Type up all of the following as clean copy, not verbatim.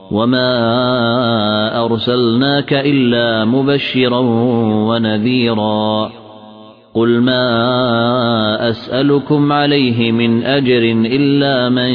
وما أرسلناك إلا مبشرا ونذيرا قل ما أسألكم عليه من أجر إلا من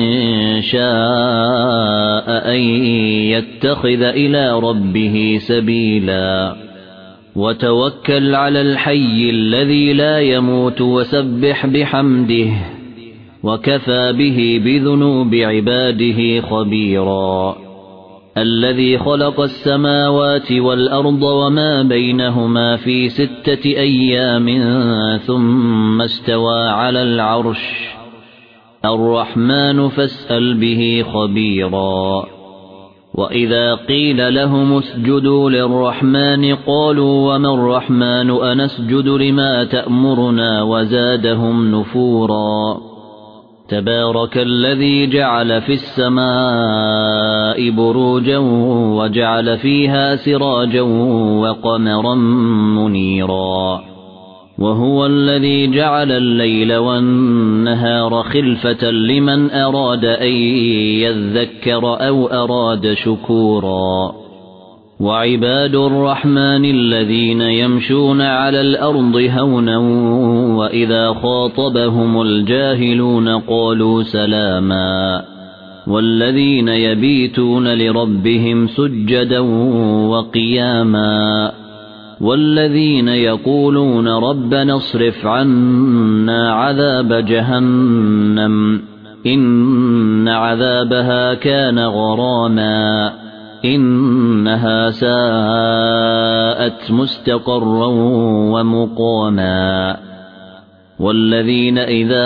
شاء أن يتخذ إلى ربه سبيلا وتوكل على الحي الذي لا يموت وسبح بحمده وكفى به بذنوب عباده خبيرا الذي خلق السماوات والأرض وما بينهما في 6 أيام ثم استوى على العرش الرحمن فاسأل به خبيرا وإذا قيل لهم اسجدوا للرحمن قالوا وما الرحمن أنسجد لما تأمرنا وزادهم نفورا تبارك الذي جعل في السماء بروجا وجعل فيها سراجا وقمرا منيرا وهو الذي جعل الليل والنهار خلفة لمن أراد أن يذكر أو أراد شكورا وعباد الرحمن الذين يمشون على الأرض هونا وإذا خاطبهم الجاهلون قالوا سلاما والذين يبيتون لربهم سجدا وقياما والذين يقولون ربنا اصرف عنا عذاب جهنم إن عذابها كان غراما إنها ساءت مستقرا ومقاما والذين إذا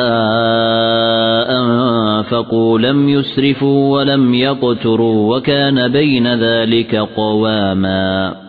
أنفقوا لم يسرفوا ولم يقتروا وكان بين ذلك قواما